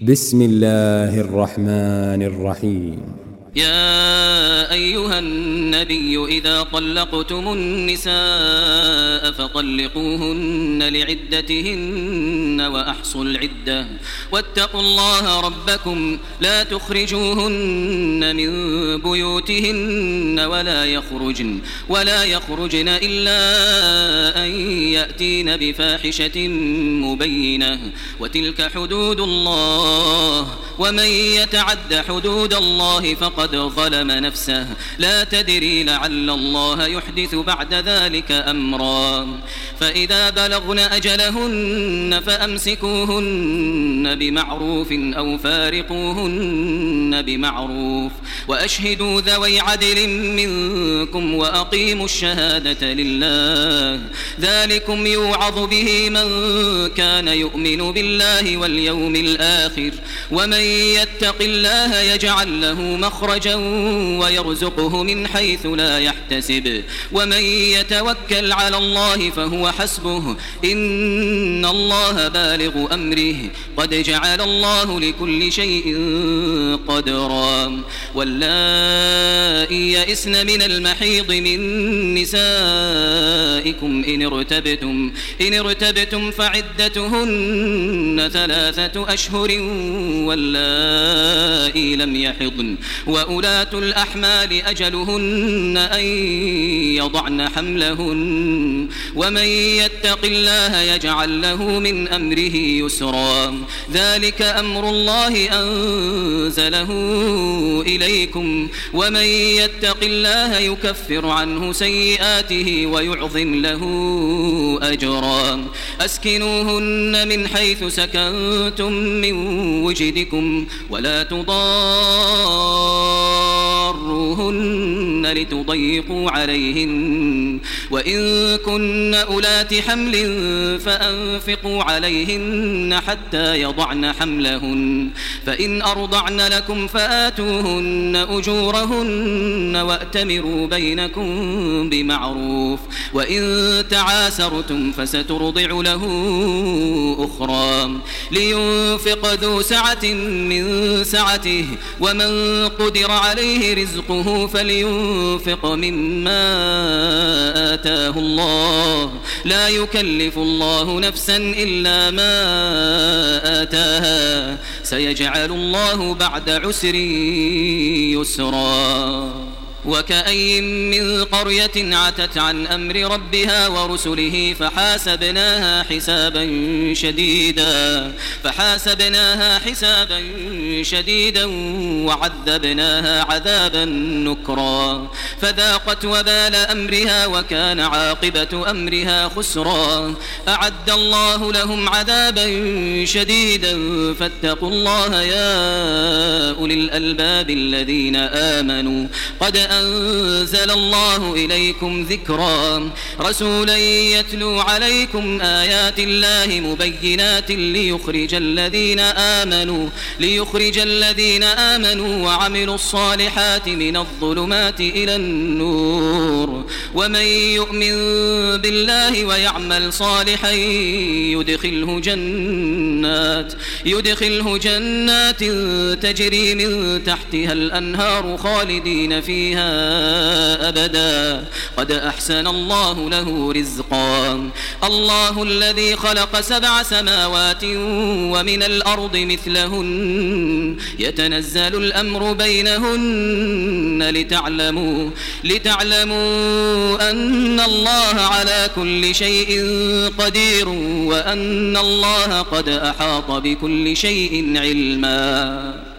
بسم الله الرحمن الرحيم. يا أيها النبي إذا طلقتم النساء فطلقوهن لعدتهن وأحصوا العدة واتقوا الله ربكم لا تخرجوهن من بيوتهن ولا يخرجن إلا أن يأتين بفاحشة مبينة وتلك حدود الله ومن يتعد حدود الله فقد ظلم نفسه لا تدري لعل الله يحدث بعد ذلك أمرا فإذا بلغن أجلهن فأمسكوهن بمعروف أو فارقوهن بمعروف وأشهدوا ذوي عدل منكم وأقيموا الشهادة لله ذلكم يوعظ به من كان يؤمن بالله واليوم الآخر ومن يتق الله يجعل له مخرجا ويرزقه من حيث لا يحتسب ومن يتوكل على الله فهو حسبه إن الله بالغ أمره قد جعل الله لكل شيء قدرا واللائي يئسن من المحيض من نسائكم إن ارتبتم فعدتهن 3 أشهر واللائي لم يحضن وأولاة الأحمال أجلهن أن يضعن حملهن ومن يتق الله يجعل له من أمره يسرا ذلك أمر الله أنزله إليكم ومن يتق الله يكفر عنه سيئاته ويعظم له أجرا أسكنوهن من حيث سكنتم من وجدكم ولا تضاروهن لتضيقوا عليهن وإن كن أولات حمل فأنفقوا عليهن حتى يضعن حملهن فإن أرضعن لكم فآتوهن أجورهن وأتمروا بينكم بمعروف وإن تعاسرتم فسترضع له أخرى لينفق ذو سعة من سعته ومن قدر عليه رزقه فلينفق مما آتاه الله لا يكلف الله نفسا إلا ما آتاها سيجعل الله بعد عسر يسرا وكأي من قرية عتت عن أمر ربها ورسله فحاسبناها حسابا شديدا وعذبناها عذابا نكرا فذاقت وبال أمرها وكان عاقبة أمرها خسرا أعد الله لهم عذابا شديدا فاتقوا الله يا أولي الألباب الذين آمنوا قد أنزل الله إليكم ذكرا رسولا يتلو عليكم آيات الله مبينات ليخرج الذين آمنوا وعملوا الصالحات من الظلمات إلى النور ومن يؤمن بالله ويعمل صالحا يدخله جنات تجري من تحتها الأنهار خالدين فيها أبدا قد أحسن الله له رزقا الله الذي خلق 7 سماوات ومن الأرض مثلهن يتنزل الأمر بينهن لتعلموا أن الله على كل شيء قدير وأن الله قد أحاط بكل شيء علما